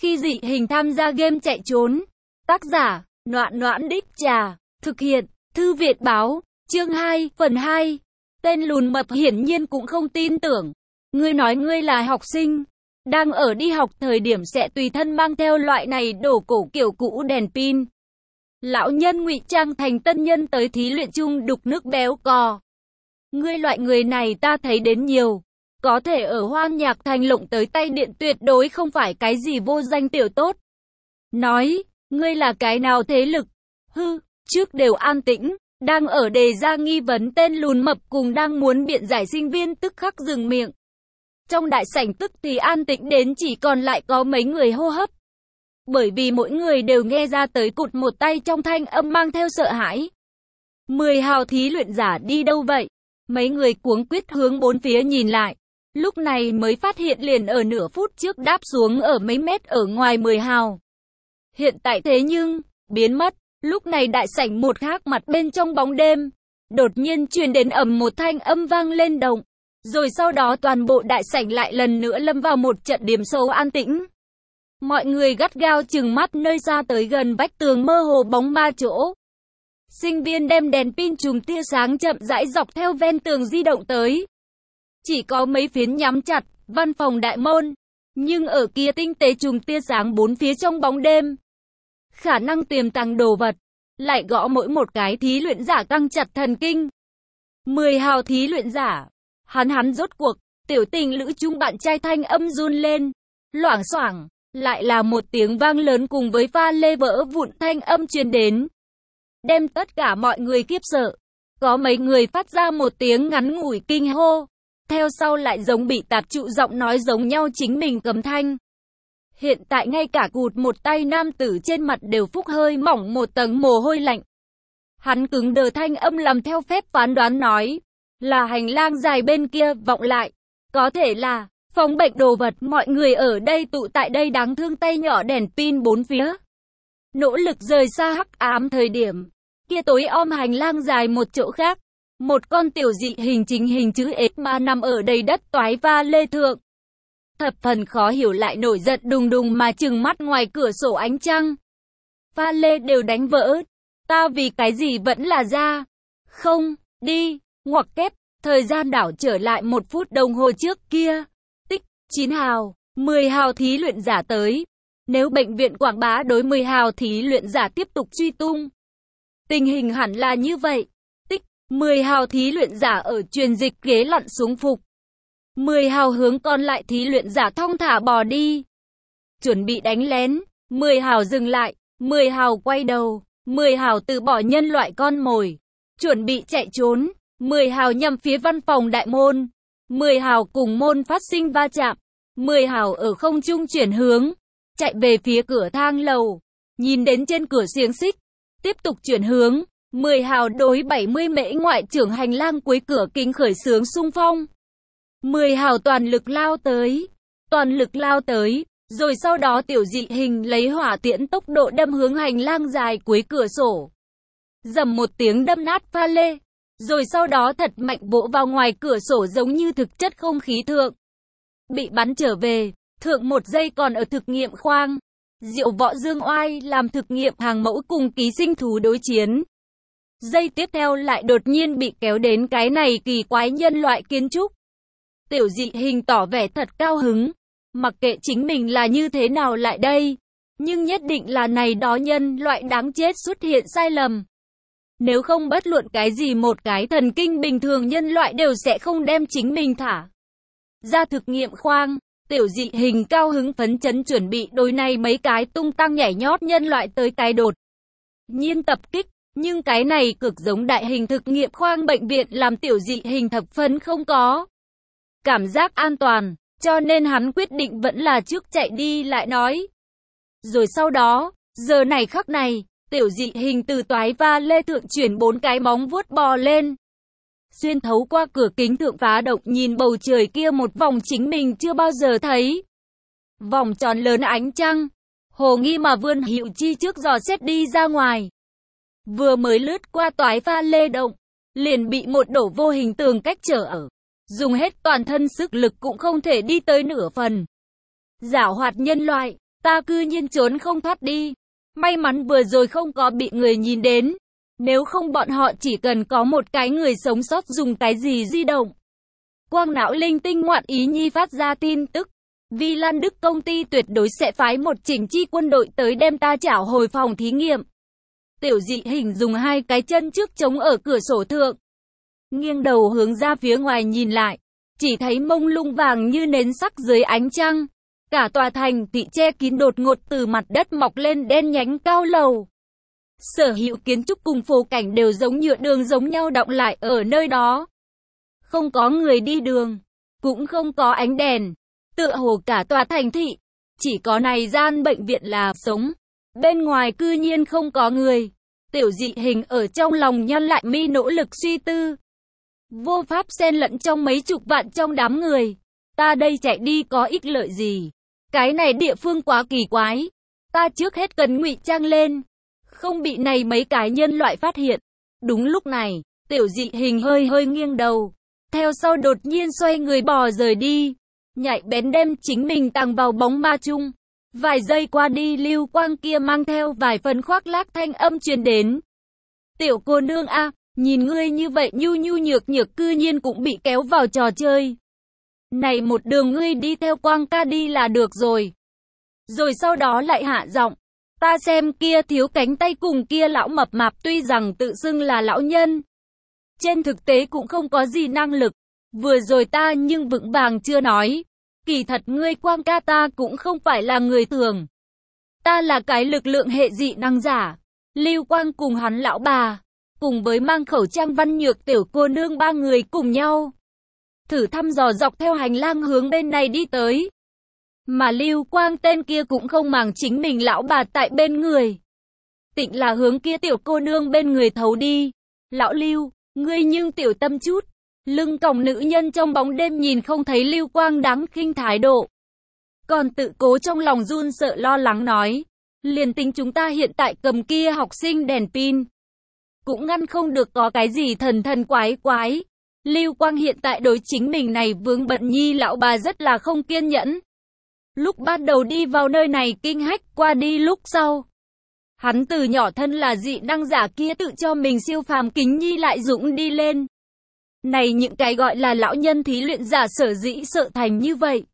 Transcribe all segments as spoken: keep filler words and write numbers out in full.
Khi dị hình tham gia game chạy trốn. Tác giả, Noãn Noãn Đích Trà. Thực hiện, Thư Viện Báo. Chương hai, phần hai. Tên lùn mập hiển nhiên cũng không tin tưởng. Ngươi nói ngươi là học sinh, đang ở đi học thời điểm sẽ tùy thân mang theo loại này đồ cổ kiểu cũ đèn pin. Lão nhân ngụy trang thành tân nhân tới thí luyện chung đục nước béo cò. Ngươi loại người này ta thấy đến nhiều. Có thể ở Hoang Nhạc Thành lộng tới tay điện tuyệt đối không phải cái gì vô danh tiểu tốt. Nói, ngươi là cái nào thế lực? Hư, trước đều an tĩnh, đang ở đề ra nghi vấn tên lùn mập cùng đang muốn biện giải sinh viên tức khắc dừng miệng. Trong đại sảnh tức thì an tĩnh đến chỉ còn lại có mấy người hô hấp. Bởi vì mỗi người đều nghe ra tới cụt một tay trong thanh âm mang theo sợ hãi. Mười hào thí luyện giả đi đâu vậy? Mấy người cuống quýt hướng bốn phía nhìn lại. Lúc này mới phát hiện liền ở nửa phút trước đáp xuống ở mấy mét ở ngoài mười hào. Hiện tại thế nhưng, biến mất. Lúc này đại sảnh một khác mặt bên trong bóng đêm. Đột nhiên truyền đến ầm một thanh âm vang lên động. Rồi sau đó toàn bộ đại sảnh lại lần nữa lâm vào một trận điểm sâu an tĩnh. Mọi người gắt gao chừng mắt nơi xa tới gần vách tường mơ hồ bóng ma chỗ. Sinh viên đem đèn pin chùm tia sáng chậm rãi dọc theo ven tường di động tới. Chỉ có mấy phiến nhắm chặt, văn phòng đại môn. Nhưng ở kia tinh tế chùm tia sáng bốn phía trong bóng đêm. Khả năng tiềm tàng đồ vật. Lại gõ mỗi một cái thí luyện giả căng chặt thần kinh. Mười hào thí luyện giả. Hắn hắn rốt cuộc, tiểu tình lữ chung bạn trai thanh âm run lên. Loảng xoảng, lại là một tiếng vang lớn cùng với pha lê vỡ vụn thanh âm truyền đến. Đem tất cả mọi người khiếp sợ. Có mấy người phát ra một tiếng ngắn ngủi kinh hô. Theo sau lại giống bị tạp trụ giọng nói giống nhau chính mình cầm thanh. Hiện tại ngay cả cụt một tay nam tử trên mặt đều phúc hơi mỏng một tầng mồ hôi lạnh. Hắn cứng đờ thanh âm làm theo phép phán đoán nói. Là hành lang dài bên kia vọng lại. Có thể là phòng bệnh đồ vật, mọi người ở đây tụ tại đây đáng thương tay nhỏ đèn pin bốn phía. Nỗ lực rời xa hắc ám thời điểm. Kia tối om hành lang dài một chỗ khác. Một con tiểu dị hình chính hình chữ S mà nằm ở đầy đất toái va lê thượng. Thập phần khó hiểu lại nổi giận đùng đùng mà trừng mắt ngoài cửa sổ ánh trăng. Va lê đều đánh vỡ. Ta vì cái gì vẫn là ra. Không, đi, ngoặc kép. Thời gian đảo trở lại một phút đồng hồ trước kia. Tích, chín hào, mười hào thí luyện giả tới. Nếu bệnh viện quảng bá đối mười hào thí luyện giả tiếp tục truy tung. Tình hình hẳn là như vậy. Tích, mười hào thí luyện giả ở truyền dịch ghế lặn xuống phục. mười hào hướng còn lại thí luyện giả thong thả bò đi. Chuẩn bị đánh lén. mười hào dừng lại. mười hào quay đầu. mười hào từ bỏ nhân loại con mồi. Chuẩn bị chạy trốn. mười hào nhằm phía văn phòng đại môn. mười hào cùng môn phát sinh va chạm. mười hào ở không trung chuyển hướng. Chạy về phía cửa thang lầu. Nhìn đến trên cửa xiềng xích. Tiếp tục chuyển hướng. mười hào đối bảy mươi mễ ngoại trưởng hành lang cuối cửa kính khởi xướng xung phong. mười hào toàn lực lao tới. Toàn lực lao tới. Rồi sau đó tiểu dị hình lấy hỏa tiễn tốc độ đâm hướng hành lang dài cuối cửa sổ. Dầm một tiếng đâm nát pha lê. Rồi sau đó thật mạnh vỗ vào ngoài cửa sổ giống như thực chất không khí thượng. Bị bắn trở về, thượng một giây còn ở thực nghiệm khoang. Diệu Võ Dương Oai làm thực nghiệm hàng mẫu cùng ký sinh thú đối chiến. Giây tiếp theo lại đột nhiên bị kéo đến cái này kỳ quái nhân loại kiến trúc. Tiểu dị hình tỏ vẻ thật cao hứng. Mặc kệ chính mình là như thế nào lại đây. Nhưng nhất định là này đó nhân loại đáng chết xuất hiện sai lầm. Nếu không bất luận cái gì một cái thần kinh bình thường nhân loại đều sẽ không đem chính mình thả ra thực nghiệm khoang. Tiểu dị hình cao hứng phấn chấn chuẩn bị đối này mấy cái tung tăng nhảy nhót nhân loại tới cái đột nhiên tập kích. Nhưng cái này cực giống đại hình thực nghiệm khoang bệnh viện làm tiểu dị hình thập phân không có cảm giác an toàn. Cho nên hắn quyết định vẫn là trước chạy đi lại nói. Rồi sau đó, giờ này khắc này. Tiểu dị hình từ toái va lê thượng chuyển bốn cái móng vuốt bò lên. Xuyên thấu qua cửa kính thượng phá động nhìn bầu trời kia một vòng chính mình chưa bao giờ thấy. Vòng tròn lớn ánh trăng. Hồ nghi mà vươn hữu chi trước dò xét đi ra ngoài. Vừa mới lướt qua toái va lê động. Liền bị một đổ vô hình tường cách trở ở. Dùng hết toàn thân sức lực cũng không thể đi tới nửa phần. Giảo hoạt nhân loại. Ta cư nhiên trốn không thoát đi. May mắn vừa rồi không có bị người nhìn đến. Nếu không bọn họ chỉ cần có một cái người sống sót dùng cái gì di động. Quang não linh tinh ngoạn ý nhi phát ra tin tức. Vi Lan Đức công ty tuyệt đối sẽ phái một chỉnh chi quân đội tới đem ta trảo hồi phòng thí nghiệm. Tiểu dị hình dùng hai cái chân trước chống ở cửa sổ thượng. Nghiêng đầu hướng ra phía ngoài nhìn lại. Chỉ thấy mông lung vàng như nến sắc dưới ánh trăng. Cả tòa thành thị che kín đột ngột từ mặt đất mọc lên đen nhánh cao lầu. Sở hữu kiến trúc cùng phố cảnh đều giống nhựa đường giống nhau đọng lại ở nơi đó. Không có người đi đường, cũng không có ánh đèn. Tựa hồ cả tòa thành thị, chỉ có này gian bệnh viện là sống. Bên ngoài cư nhiên không có người. Tiểu dị hình ở trong lòng nhăn lại mi nỗ lực suy tư. Vô pháp xen lẫn trong mấy chục vạn trong đám người. Ta đây chạy đi có ích lợi gì? Cái này địa phương quá kỳ quái. Ta trước hết cần ngụy trang lên. Không bị này mấy cái nhân loại phát hiện. Đúng lúc này, tiểu dị hình hơi hơi nghiêng đầu. Theo sau đột nhiên xoay người bò rời đi. Nhạy bén đem chính mình tàng vào bóng ma chung. Vài giây qua đi lưu quang kia mang theo vài phần khoác lác thanh âm truyền đến. Tiểu cô nương a, nhìn ngươi như vậy nhu nhu nhược nhược cư nhiên cũng bị kéo vào trò chơi. Này một đường ngươi đi theo Quang ca đi là được rồi. Rồi sau đó lại hạ giọng. Ta xem kia thiếu cánh tay cùng kia lão mập mạp tuy rằng tự xưng là lão nhân. Trên thực tế cũng không có gì năng lực. Vừa rồi ta nhưng vững vàng chưa nói. Kỳ thật ngươi Quang ca ta cũng không phải là người thường. Ta là cái lực lượng hệ dị năng giả. Lưu Quang cùng hắn lão bà. Cùng với mang khẩu trang văn nhược tiểu cô nương ba người cùng nhau. Thử thăm dò dọc theo hành lang hướng bên này đi tới. Mà Lưu Quang tên kia cũng không màng chính mình lão bà tại bên người. Tịnh là hướng kia tiểu cô nương bên người thấu đi. Lão Lưu, ngươi nhưng tiểu tâm chút. Lưng còng nữ nhân trong bóng đêm nhìn không thấy Lưu Quang đáng khinh thái độ. Còn tự cố trong lòng run sợ lo lắng nói. Liền tính chúng ta hiện tại cầm kia học sinh đèn pin. Cũng ngăn không được có cái gì thần thần quái quái. Lưu Quang hiện tại đối chính mình này vướng bận nhi lão bà rất là không kiên nhẫn. Lúc bắt đầu đi vào nơi này kinh hách qua đi lúc sau. Hắn từ nhỏ thân là dị năng giả kia tự cho mình siêu phàm kính nhi lại dũng đi lên. Này những cái gọi là lão nhân thí luyện giả sở dĩ sợ thành như vậy.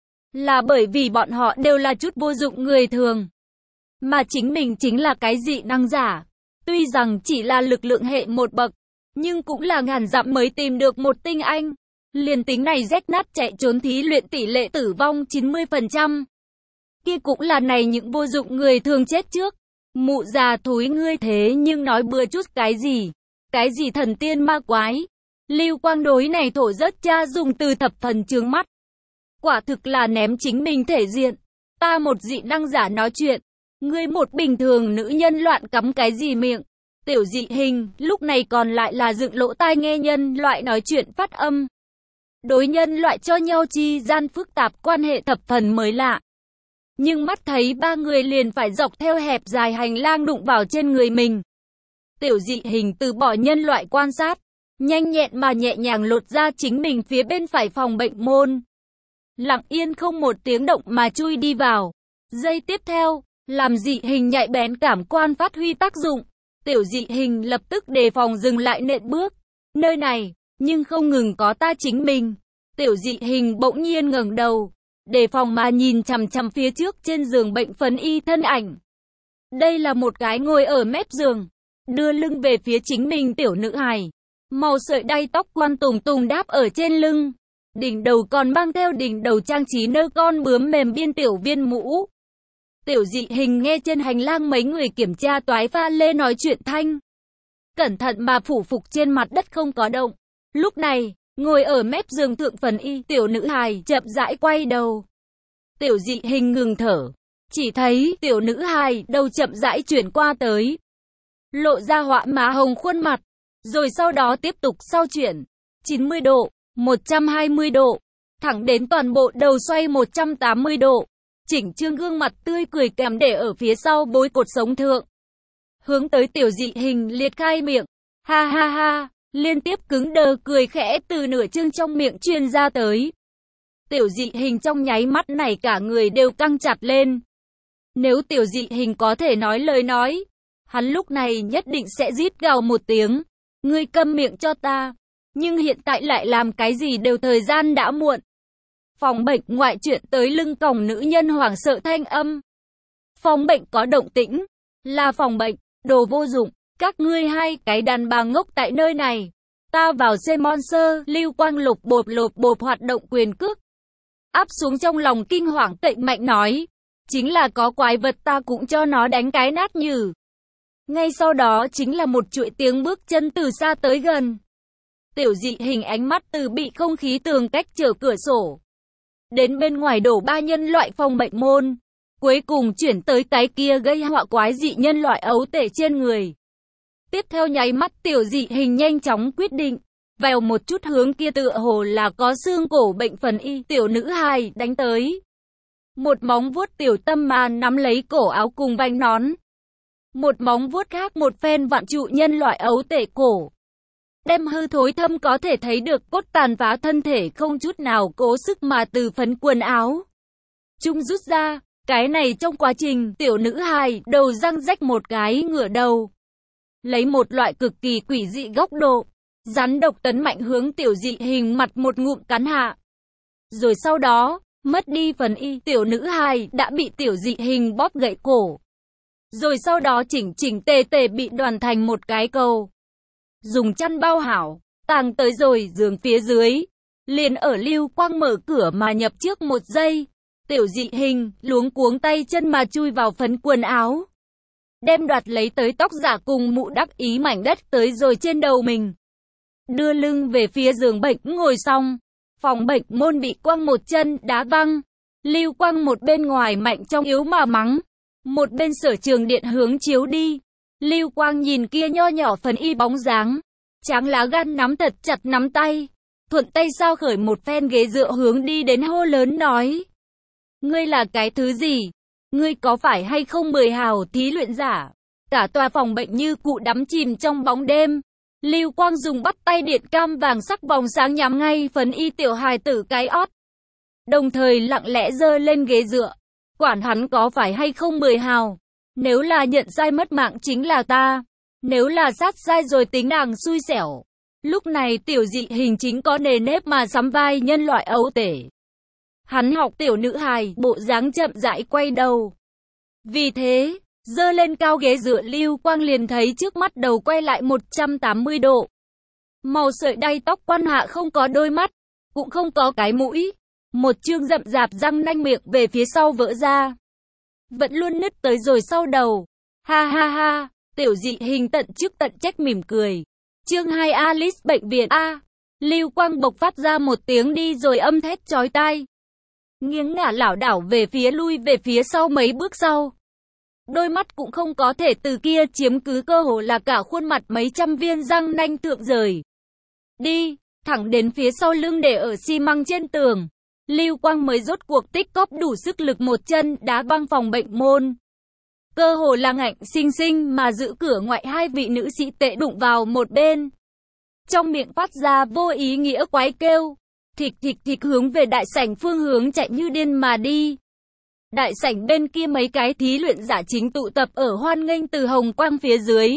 Là bởi vì bọn họ đều là chút vô dụng người thường. Mà chính mình chính là cái dị năng giả. Tuy rằng chỉ là lực lượng hệ một bậc. Nhưng cũng là ngàn dặm mới tìm được một tinh anh. Liền tính này rách nát chạy trốn thí luyện tỷ lệ tử vong chín mươi phần trăm. Kia cũng là này những vô dụng người thường chết trước. Mụ già thúi ngươi thế nhưng nói bừa chút cái gì. Cái gì thần tiên ma quái. Lưu Quang đối này thổ rất cha dùng từ thập phần chướng mắt. Quả thực là ném chính mình thể diện. Ta một dị năng giả nói chuyện. Ngươi một bình thường nữ nhân loạn cắm cái gì miệng. Tiểu dị hình, lúc này còn lại là dựng lỗ tai nghe nhân loại nói chuyện phát âm. Đối nhân loại cho nhau chi gian phức tạp quan hệ thập phần mới lạ. Nhưng mắt thấy ba người liền phải dọc theo hẹp dài hành lang đụng vào trên người mình. Tiểu dị hình từ bỏ nhân loại quan sát. Nhanh nhẹn mà nhẹ nhàng lột ra chính mình phía bên phải phòng bệnh môn. Lặng yên không một tiếng động mà chui đi vào. Giây tiếp theo, làm dị hình nhạy bén cảm quan phát huy tác dụng. Tiểu dị hình lập tức đề phòng dừng lại nện bước. Nơi này, nhưng không ngừng có ta chính mình. Tiểu dị hình bỗng nhiên ngẩng đầu. Đề phòng mà nhìn chằm chằm phía trước trên giường bệnh phấn y thân ảnh. Đây là một cái ngồi ở mép giường. Đưa lưng về phía chính mình tiểu nữ hài. Màu sợi đay tóc quăn tùng tùng đáp ở trên lưng. Đỉnh đầu còn mang theo đỉnh đầu trang trí nơ con bướm mềm biên tiểu viên mũ. Tiểu dị hình nghe trên hành lang mấy người kiểm tra toái pha lê nói chuyện thanh. Cẩn thận mà phủ phục trên mặt đất không có động. Lúc này, ngồi ở mép giường thượng phần y tiểu nữ hài chậm rãi quay đầu. Tiểu dị hình ngừng thở. Chỉ thấy tiểu nữ hài đầu chậm rãi chuyển qua tới. Lộ ra họa má hồng khuôn mặt. Rồi sau đó tiếp tục sau chuyển. chín mươi độ, một trăm hai mươi độ. Thẳng đến toàn bộ đầu xoay một trăm tám mươi độ. Chỉnh trương gương mặt tươi cười kèm để ở phía sau bối cột sống thượng. Hướng tới tiểu dị hình liệt khai miệng. Ha ha ha, liên tiếp cứng đờ cười khẽ từ nửa chương trong miệng truyền ra tới. Tiểu dị hình trong nháy mắt này cả người đều căng chặt lên. Nếu Tiểu Dị Hình có thể nói lời nói, hắn lúc này nhất định sẽ rít gào một tiếng, ngươi câm miệng cho ta. Nhưng hiện tại lại làm cái gì đều thời gian đã muộn. Phòng bệnh ngoại chuyện tới lưng còng nữ nhân hoảng sợ thanh âm. Phòng bệnh có động tĩnh, là phòng bệnh, đồ vô dụng, các ngươi hai cái đàn bà ngốc tại nơi này. Ta vào xe monster, Lưu Quang lục bộp lộp bộp hoạt động quyền cước. Áp xuống trong lòng kinh hoàng tệ mạnh nói, chính là có quái vật ta cũng cho nó đánh cái nát nhừ. Ngay sau đó chính là một chuỗi tiếng bước chân từ xa tới gần. Tiểu Dị Hình ánh mắt từ bị không khí tường cách trở cửa sổ đến bên ngoài đổ ba nhân loại phòng bệnh môn, cuối cùng chuyển tới cái kia gây họa quái dị nhân loại ấu tể trên người. Tiếp theo nháy mắt Tiểu Dị Hình nhanh chóng quyết định, vèo một chút hướng kia tựa hồ là có xương cổ bệnh phần y tiểu nữ hài đánh tới. Một móng vuốt tiểu tâm mà nắm lấy cổ áo cùng vành nón. Một móng vuốt khác một phen vặn trụ nhân loại ấu tể cổ. Đem hư thối thâm có thể thấy được cốt tàn phá thân thể không chút nào cố sức mà từ phấn quần áo chung rút ra. Cái này trong quá trình tiểu nữ hài đầu răng rách một cái ngửa đầu. Lấy một loại cực kỳ quỷ dị góc độ, rắn độc tấn mạnh hướng Tiểu Dị Hình mặt một ngụm cắn hạ. Rồi sau đó, mất đi phần y tiểu nữ hài đã bị Tiểu Dị Hình bóp gãy cổ. Rồi sau đó chỉnh chỉnh tề tề bị đoàn thành một cái cầu. Dùng chăn bao hảo, tàng tới rồi giường phía dưới. Liền ở Lưu Quang mở cửa mà nhập trước một giây. Tiểu Dị Hình luống cuống tay chân mà chui vào phấn quần áo. Đem đoạt lấy tới tóc giả cùng mũ đắc ý mảnh đất tới rồi trên đầu mình. Đưa lưng về phía giường bệnh ngồi xong. Phòng bệnh môn bị Quang một chân đá văng. Lưu Quang một bên ngoài mạnh trong yếu mà mắng. Một bên sở trường điện hướng chiếu đi. Lưu Quang nhìn kia nho nhỏ phần y bóng dáng. Tráng lá gan nắm thật chặt nắm tay. Thuận tay sao khởi một phen ghế dựa hướng đi đến hô lớn nói. Ngươi là cái thứ gì? Ngươi có phải hay không mười hào thí luyện giả? Cả tòa phòng bệnh như cụ đắm chìm trong bóng đêm. Lưu Quang dùng bắt tay điện cam vàng sắc vòng sáng nhắm ngay phấn y tiểu hài tử cái ót. Đồng thời lặng lẽ giơ lên ghế dựa. Quản hắn có phải hay không mười hào. Nếu là nhận sai mất mạng chính là ta. Nếu là sát sai rồi tính nàng xui xẻo. Lúc này Tiểu Dị Hình chính có nề nếp mà sắm vai nhân loại ấu tể. Hắn học tiểu nữ hài, bộ dáng chậm rãi quay đầu. Vì thế, giơ lên cao ghế dựa Lưu Quang liền thấy trước mắt đầu quay lại một trăm tám mươi độ. Màu sợi đay tóc quan hạ không có đôi mắt, cũng không có cái mũi. Một chương rậm rạp răng nanh miệng về phía sau vỡ ra. Vẫn luôn nứt tới rồi sau đầu. Ha ha ha, Tiểu Dị Hình tận chức tận trách mỉm cười. Chương hai Alice bệnh viện A. Lưu Quang bộc phát ra một tiếng đi rồi âm thét chói tai. Nghiêng ngả lảo đảo về phía lui về phía sau mấy bước sau. Đôi mắt cũng không có thể từ kia chiếm cứ cơ hồ là cả khuôn mặt mấy trăm viên răng nanh thượng rời. Đi, thẳng đến phía sau lưng để ở xi măng trên tường. Lưu Quang mới rốt cuộc tích cóp đủ sức lực một chân đá văng phòng bệnh môn. Cơ hồ là ngạnh sinh sinh mà giữ cửa ngoại hai vị nữ sĩ tệ đụng vào một bên. Trong miệng phát ra vô ý nghĩa quái kêu. Thịch thịch thịch hướng về đại sảnh phương hướng chạy như điên mà đi. Đại sảnh bên kia mấy cái thí luyện giả chính tụ tập ở hoan nghênh từ hồng quang phía dưới.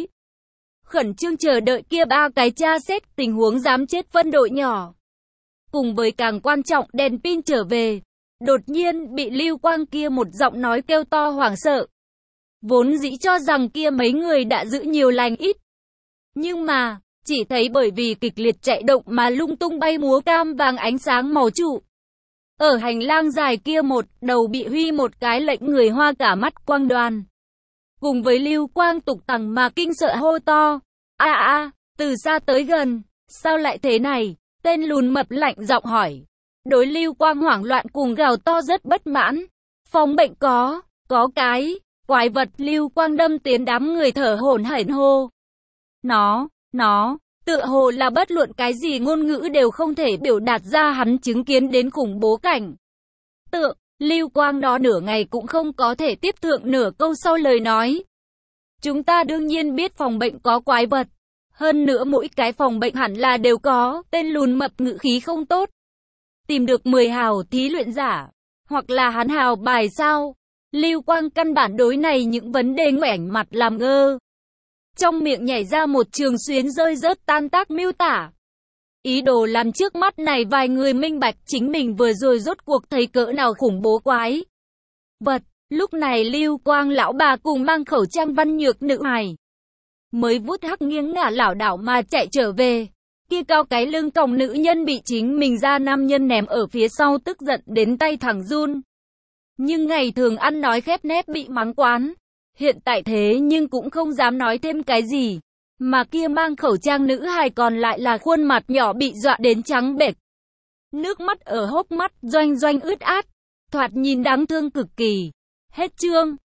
Khẩn trương chờ đợi kia ba cái tra xét tình huống dám chết phân đội nhỏ. Cùng với càng quan trọng đèn pin trở về. Đột nhiên bị Lưu Quang kia một giọng nói kêu to hoảng sợ. Vốn dĩ cho rằng kia mấy người đã giữ nhiều lành ít. Nhưng mà, chỉ thấy bởi vì kịch liệt chạy động mà lung tung bay múa cam vàng ánh sáng màu trụ. Ở hành lang dài kia một đầu bị huy một cái lệnh người hoa cả mắt quang đoàn. Cùng với Lưu Quang tục tằng mà kinh sợ hô to. A a, từ xa tới gần, sao lại thế này? Tên lùn mập lạnh giọng hỏi. Đối Lưu Quang hoảng loạn cùng gào to rất bất mãn. Phòng bệnh có, có cái, quái vật. Lưu Quang đâm tiến đám người thở hổn hển hô. Nó, nó, tựa hồ là bất luận cái gì ngôn ngữ đều không thể biểu đạt ra hắn chứng kiến đến khủng bố cảnh. Tượng, Lưu Quang đó nửa ngày cũng không có thể tiếp thượng nửa câu sau lời nói. Chúng ta đương nhiên biết phòng bệnh có quái vật. Hơn nữa mỗi cái phòng bệnh hẳn là đều có, tên lùn mập ngữ khí không tốt. Tìm được mười hào thí luyện giả, hoặc là hắn hào bài sao? Lưu Quang căn bản đối này những vấn đề ngoảnh mặt làm ngơ. Trong miệng nhảy ra một trường xuyến rơi rớt tan tác miêu tả. Ý đồ làm trước mắt này vài người minh bạch chính mình vừa rồi rốt cuộc thấy cỡ nào khủng bố quái vật. Lúc này Lưu Quang lão bà cùng mang khẩu trang văn nhược nữ hài mới vút hắc nghiêng ngả lảo đảo mà chạy trở về. Kia cao cái lưng còng nữ nhân bị chính mình ra nam nhân ném ở phía sau tức giận đến tay thẳng run. Nhưng ngày thường ăn nói khép nép bị mắng quán. Hiện tại thế nhưng cũng không dám nói thêm cái gì. Mà kia mang khẩu trang nữ hài còn lại là khuôn mặt nhỏ bị dọa đến trắng bệch. Nước mắt ở hốc mắt doanh doanh ướt át. Thoạt nhìn đáng thương cực kỳ. Hết chương.